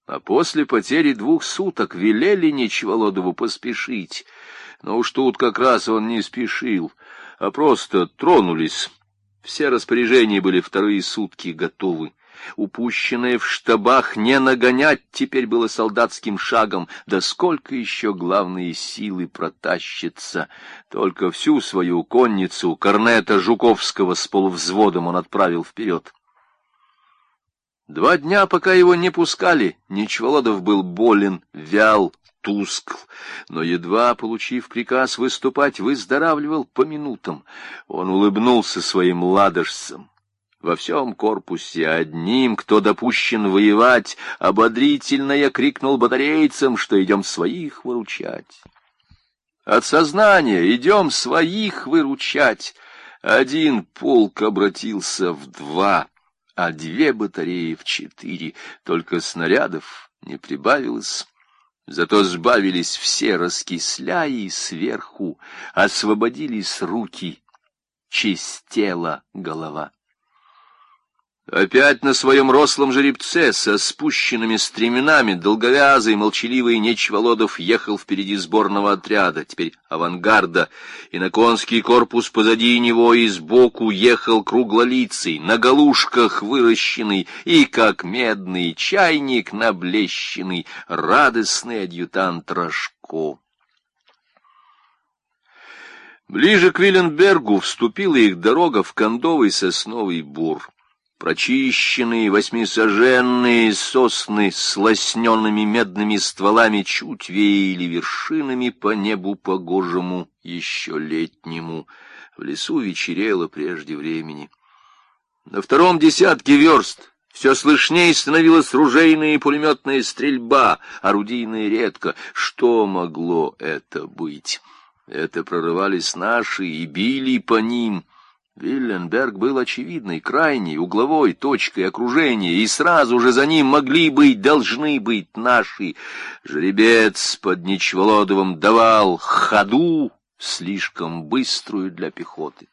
а после потери 2 суток велели Нечеволодову поспешить. Но уж тут как раз он не спешил, а просто тронулись. Все распоряжения были 2 сутки готовы. Упущенное в штабах не нагонять теперь было солдатским шагом, да сколько еще главные силы протащится. Только всю свою конницу корнета Жуковского с полувзводом он отправил вперед. 2 дня, пока его не пускали, Нечеволодов был болен, вял, тускл, но, едва получив приказ выступать, выздоравливал по минутам. Он улыбнулся своим ладожцам. Во всем корпусе одним, кто допущен воевать, ободрительно я крикнул батарейцам, что идем своих выручать. От сознания идем своих выручать. 1 полк обратился в 2, а 2 батареи в 4. Только снарядов не прибавилось. Зато сбавились все раскисля, и сверху освободились руки, чистела голова. Опять на своем рослом жеребце со спущенными стременами долговязый, молчаливый Нечеволодов ехал впереди сборного отряда, теперь авангарда, и на конский корпус позади него и сбоку ехал круглолицый, на галушках выращенный и, как медный чайник, наблещенный, радостный адъютант Рожко. Ближе к Виленбергу вступила их дорога в кондовый сосновый бор. Прочищенные 8-саженные сосны с лосненными медными стволами чуть веяли вершинами по небу погожему, еще летнему. В лесу вечерело прежде времени. На 2-м десятке верст все слышнее становилась ружейная и пулеметная стрельба, орудийная редко. Что могло это быть? Это прорывались наши и били по ним. Виленберг был очевидной, крайней, угловой точкой окружения, и сразу же за ним должны быть наши. Жеребец под Нечеволодовым давал ходу, слишком быструю для пехоты.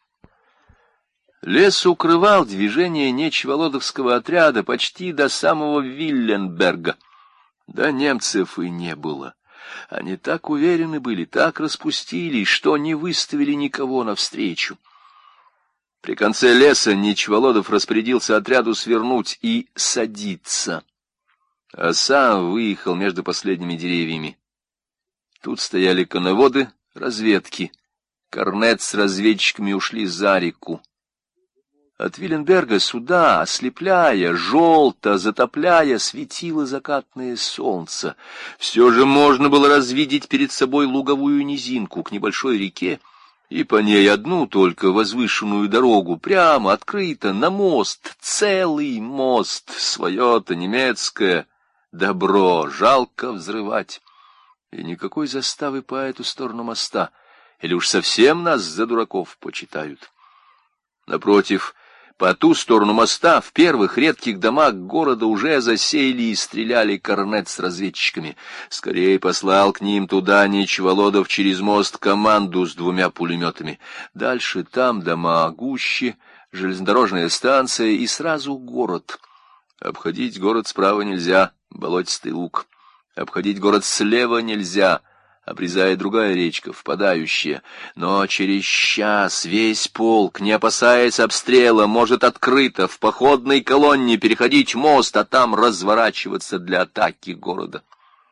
Лес укрывал движение Нечеволодовского отряда почти до самого Виленберга. Да немцев и не было. Они так уверены были, так распустились, что не выставили никого навстречу. При конце леса Нечеволодов распорядился отряду свернуть и садиться, а сам выехал между последними деревьями. Тут стояли коноводы, разведки. Корнет с разведчиками ушли за реку. От Виленберга сюда, ослепляя, желто затопляя, светило закатное солнце. Все же можно было развидеть перед собой луговую низинку к небольшой реке, и по ней одну только возвышенную дорогу, прямо открыто, на мост, целый мост, свое-то немецкое добро жалко взрывать. И никакой заставы по эту сторону моста, или уж совсем нас за дураков почитают. Напротив, по ту сторону моста, в первых редких домах города уже засеяли и стреляли корнет с разведчиками. Скорее послал к ним туда Нечеволодов через мост команду с 2 пулеметами. Дальше там дома гуще, железнодорожная станция и сразу город. Обходить город справа нельзя, болотистый луг. Обходить город слева нельзя, обрезая другая речка, впадающая. Но через час весь полк, не опасаясь обстрела, может открыто в походной колонне переходить мост, а там разворачиваться для атаки города.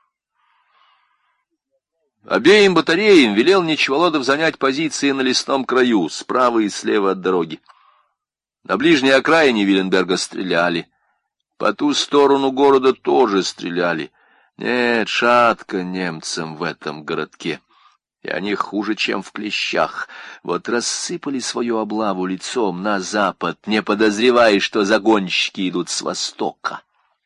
Обеим батареям велел Нечеволодов занять позиции на лесном краю, справа и слева от дороги. На ближней окраине Виленберга стреляли. По ту сторону города тоже стреляли. Нет, шатко немцам в этом городке, и они хуже, чем в Клещах. Вот рассыпали свою облаву лицом на запад, не подозревая, что загонщики идут с востока.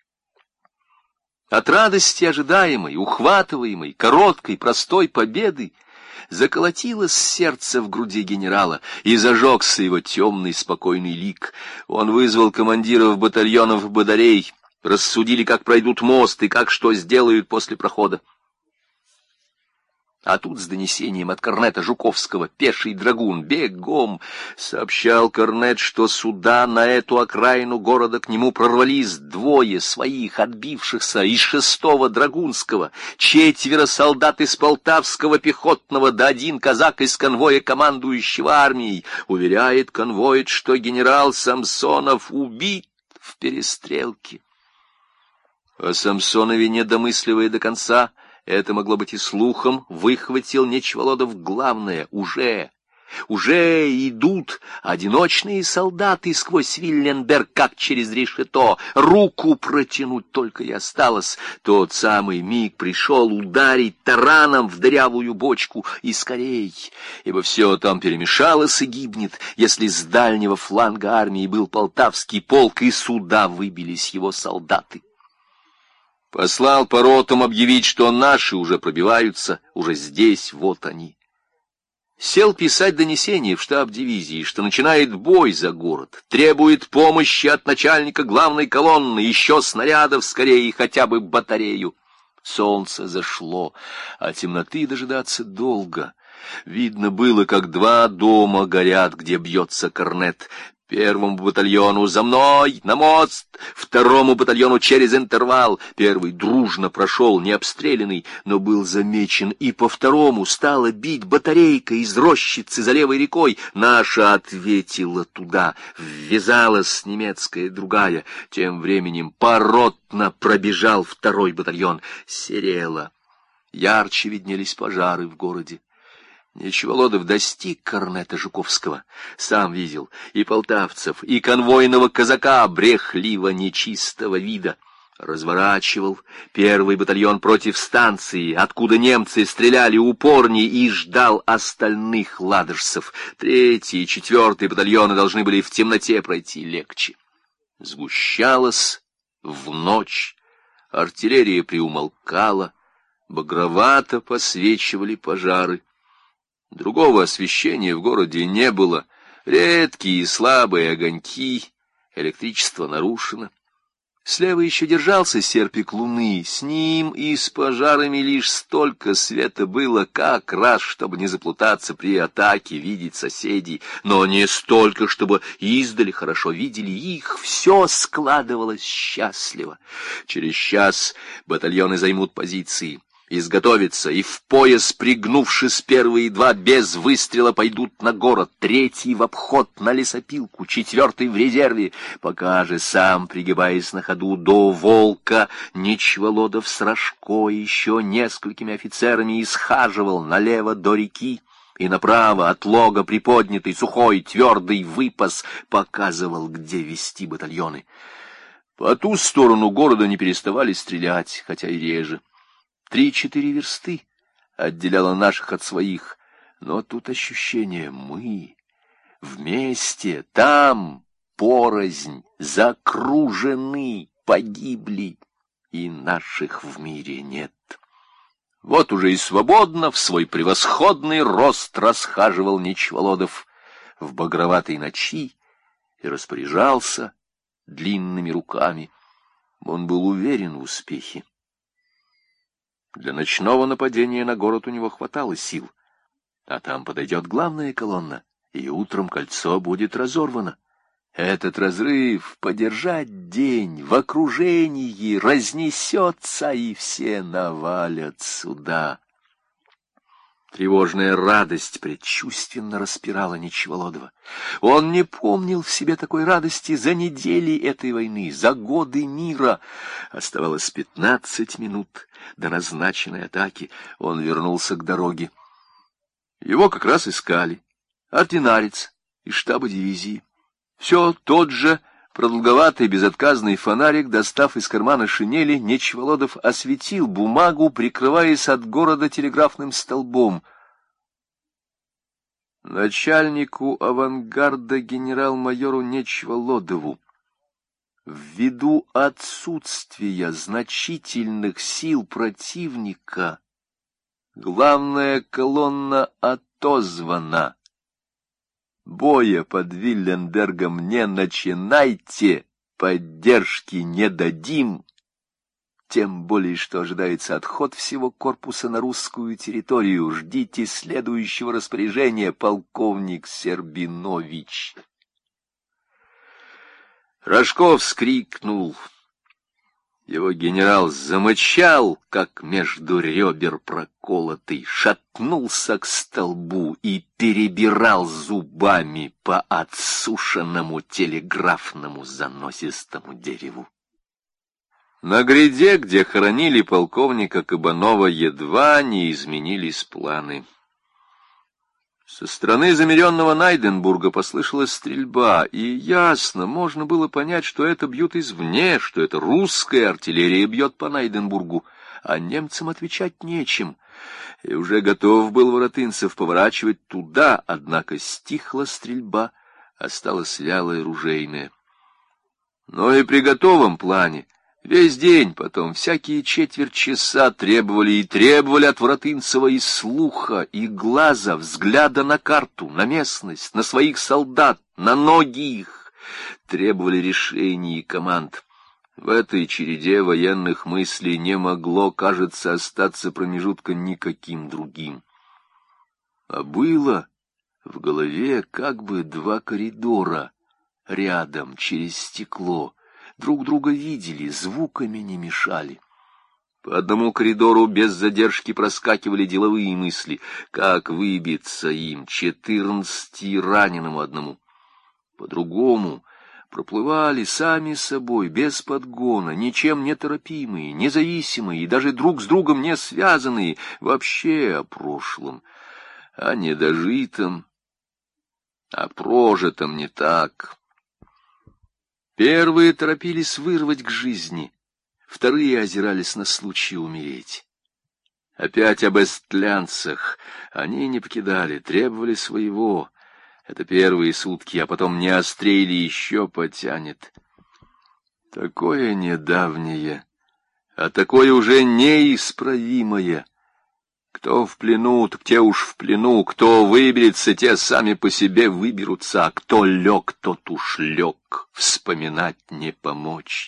От радости ожидаемой, ухватываемой, короткой, простой победы заколотилось сердце в груди генерала, и зажегся его темный, спокойный лик. Он вызвал командиров батальонов батарей, рассудили, как пройдут мост и как что сделают после прохода. А тут с донесением от корнета Жуковского пеший драгун бегом сообщал корнет, что сюда, на эту окраину города, к нему прорвались двое своих отбившихся из 6-го драгунского, 4 солдат из Полтавского пехотного, да 1 казак из конвоя командующего армией. Уверяет конвоид, что генерал Самсонов убит в перестрелке. О Самсонове, не домысливая до конца, это могло быть и слухом, выхватил Нечволодов главное: уже идут одиночные солдаты сквозь Виленберг, как через решето. Руку протянуть только и осталось. Тот самый миг пришел ударить тараном в дырявую бочку, и скорей, ибо все там перемешалось и гибнет, если с дальнего фланга армии был Полтавский полк, и сюда выбились его солдаты. Послал по ротам объявить, что наши уже пробиваются, уже здесь, вот они. Сел писать донесение в штаб дивизии, что начинает бой за город, требует помощи от начальника главной колонны, еще снарядов скорее, хотя бы батарею. Солнце зашло, а темноты дожидаться долго. Видно было, как 2 дома горят, где бьется корнет. 1-му батальону за мной, на мост, 2-му батальону через интервал. 1-й дружно прошел, не обстрелянный, но был замечен, и по 2-му стала бить батарейка из рощицы за левой рекой. Наша ответила туда, ввязалась немецкая другая. Тем временем поротно пробежал 2-й батальон. Серело, ярче виднелись пожары в городе. Нечволодов достиг корнета Жуковского, сам видел и полтавцев, и конвойного казака брехливо нечистого вида. Разворачивал 1-й батальон против станции, откуда немцы стреляли упорней, и ждал остальных ладожцев. 3-й и 4-й батальоны должны были в темноте пройти легче. Сгущалась в ночь, артиллерия приумолкала, багровато посвечивали пожары. Другого освещения в городе не было, редкие и слабые огоньки, электричество нарушено. Слева еще держался серпик луны, с ним и с пожарами лишь столько света было, как раз, чтобы не заплутаться при атаке, видеть соседей, но не столько, чтобы издали хорошо видели их. Все складывалось счастливо. Через час батальоны займут позиции, изготовятся, и в пояс, пригнувшись, 1-е 2 без выстрела пойдут на город, 3-й в обход на лесопилку, 4-й в резерве. Пока же сам, пригибаясь на ходу до Волка, Нечволодов с Рожко и еще несколькими офицерами исхаживал налево до реки, и направо от лога приподнятый, сухой, твердый выпас показывал, где вести батальоны. По ту сторону города не переставали стрелять, хотя и реже. 3-4 версты отделяло наших от своих, но тут ощущение: мы вместе, там порознь, закружены, погибли, и наших в мире нет. Вот уже и свободно в свой превосходный рост расхаживал Нечволодов в багроватой ночи и распоряжался длинными руками. Он был уверен в успехе. Для ночного нападения на город у него хватало сил, а там подойдет главная колонна, и утром кольцо будет разорвано. Этот разрыв подержать день в окружении разнесется, и все навалят сюда. Тревожная радость предчувственно распирала Нечволодова. Он не помнил в себе такой радости за недели этой войны, за годы мира. Оставалось 15 минут до назначенной атаки. Он вернулся к дороге. Его как раз искали. Ординарец из штаба дивизии. Все тот же продолговатый безотказный фонарик, достав из кармана шинели, Нечволодов осветил бумагу, прикрываясь от города телеграфным столбом. Начальнику авангарда генерал-майору Нечволодову: ввиду отсутствия значительных сил противника, главная колонна отозвана. Боя под Виленбергом не начинайте, поддержки не дадим. Тем более, что ожидается отход всего корпуса на русскую территорию. Ждите следующего распоряжения, полковник Сербинович. Рожков вскрикнул. Его генерал замычал, как между ребер проколотый, шатнулся к столбу и перебирал зубами по отсушенному телеграфному заносистому дереву. На гряде, где хоронили полковника Кабанова, едва не изменились планы. Со стороны замеренного Найденбурга послышалась стрельба, и ясно, можно было понять, что это бьют извне, что это русская артиллерия бьет по Найденбургу, а немцам отвечать нечем. И уже готов был Воротынцев поворачивать туда, однако стихла стрельба, осталась вялая ружейная. Но и при готовом плане весь день потом, всякие четверть часа требовали от Воротынцева и слуха, и глаза, взгляда на карту, на местность, на своих солдат, на ноги их. Требовали решений и команд. В этой череде военных мыслей не могло, кажется, остаться промежутка никаким другим. А было в голове как бы два коридора рядом, через стекло. Друг друга видели, звуками не мешали. По одному коридору без задержки проскакивали деловые мысли, как выбиться им, 14 раненому одному. По другому проплывали сами собой, без подгона, ничем не торопимые, независимые и даже друг с другом не связанные, вообще о прошлом, о недожитом, о прожитом не так. Первые торопились вырвать к жизни, вторые озирались на случай умереть. Опять об эстлянцах. Они не покидали, требовали своего. Это первые сутки, а потом не острее ли еще потянет. Такое недавнее, а такое уже неисправимое. Кто в плену, так те уж в плену, кто выберется, те сами по себе выберутся, а кто лег, тот уж лег, вспоминать не помочь.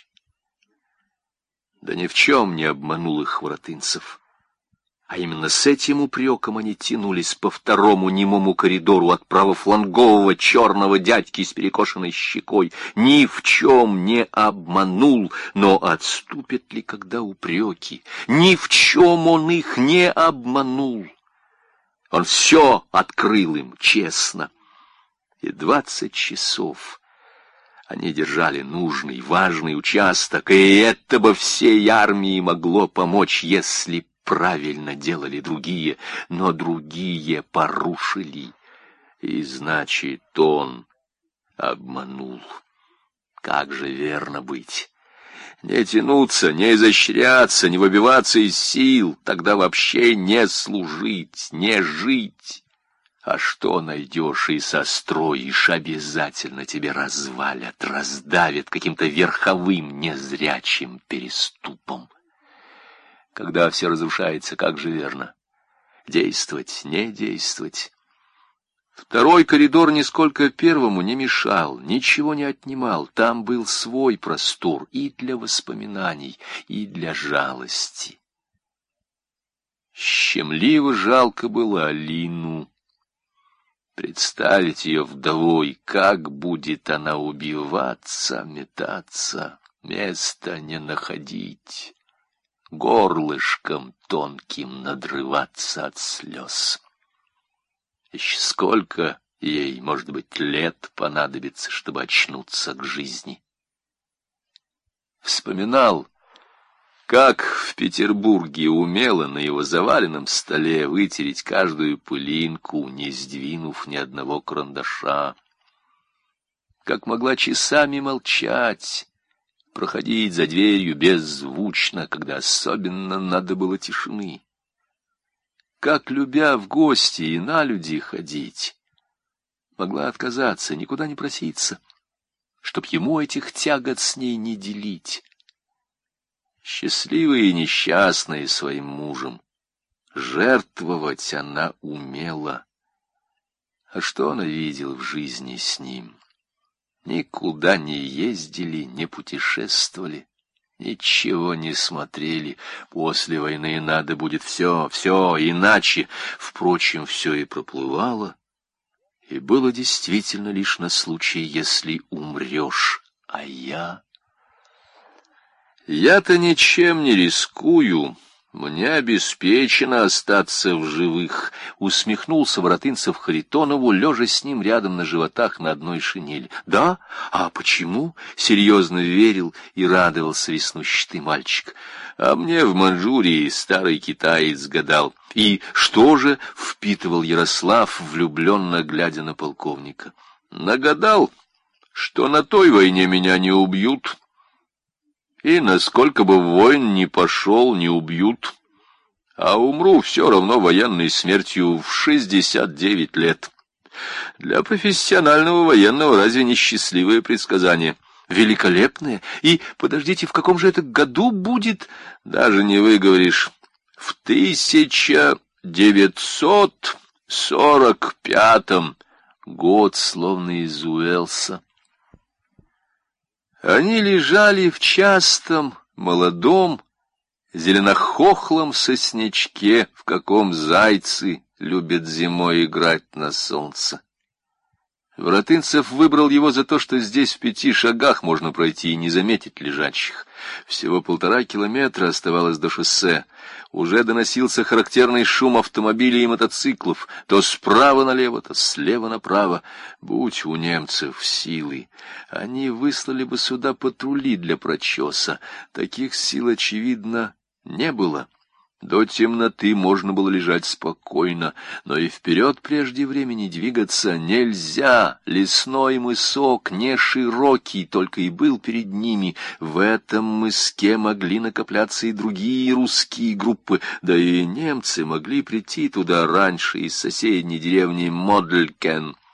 Да ни в чем не обманул их Воротынцев. А именно с этим упреком они тянулись по второму немому коридору от правофлангового черного дядьки с перекошенной щекой. Ни в чем не обманул, но отступят ли когда упреки? Ни в чем он их не обманул. Он все открыл им честно. И 20 часов они держали нужный, важный участок, и это бы всей армии могло помочь, если правильно делали другие, но другие порушили, и значит, он обманул. Как же верно быть? Не тянуться, не изощряться, не выбиваться из сил, тогда вообще не служить, не жить. А что найдешь и состроишь, обязательно тебе развалят, раздавят каким-то верховым незрячим переступом. Когда все разрушается, как же верно? Действовать, не действовать. Второй коридор нисколько первому не мешал, ничего не отнимал. Там был свой простор и для воспоминаний, и для жалости. Щемливо жалко было Алину. Представить ее вдовой, как будет она убиваться, метаться, места не находить, горлышком тонким надрываться от слез. Еще сколько ей, может быть, лет понадобится, чтобы очнуться к жизни. Вспоминал, как в Петербурге умело на его заваленном столе вытереть каждую пылинку, не сдвинув ни одного карандаша. Как могла часами молчать, проходить за дверью беззвучно, когда особенно надо было тишины. Как, любя в гости и на люди ходить, могла отказаться, никуда не проситься, чтоб ему этих тягот с ней не делить. Счастливая и несчастная своим мужем, жертвовать она умела. А что она видела в жизни с ним? Никуда не ездили, не путешествовали, ничего не смотрели. После войны надо будет все иначе. Впрочем, все и проплывало, и было действительно лишь на случай, если умрешь. А я-то ничем не рискую. Мне обеспечено остаться в живых, — усмехнулся Воротынцев Харитонову, лежа с ним рядом на животах на одной шинели. — Да? А почему? — серьезно верил и радовался веснущатый мальчик. — А мне в Манчжурии старый китаец гадал. — И что же? — впитывал Ярослав, влюбленно глядя на полковника. — Нагадал, что на той войне меня не убьют. И насколько бы в войн ни пошел, не убьют, а умру все равно военной смертью в 69 лет. Для профессионального военного разве не счастливое предсказание? Великолепное. И, подождите, в каком же это году будет? Даже не выговоришь. В 1945-м. Год словно из Уэлса. Они лежали в частом, молодом, зеленохохлом соснячке, в каком зайцы любят зимой играть на солнце. Воротынцев выбрал его за то, что здесь в 5 шагах можно пройти и не заметить лежащих. Всего 1,5 километра оставалось до шоссе. Уже доносился характерный шум автомобилей и мотоциклов, то справа налево, то слева направо. Будь у немцев силы, они выслали бы сюда патрули для прочеса. Таких сил, очевидно, не было. До темноты можно было лежать спокойно, но и вперед прежде времени двигаться нельзя. Лесной мысок, не широкий, только и был перед ними. В этом мыске могли накопляться и другие русские группы, да и немцы могли прийти туда раньше из соседней деревни Модлькен.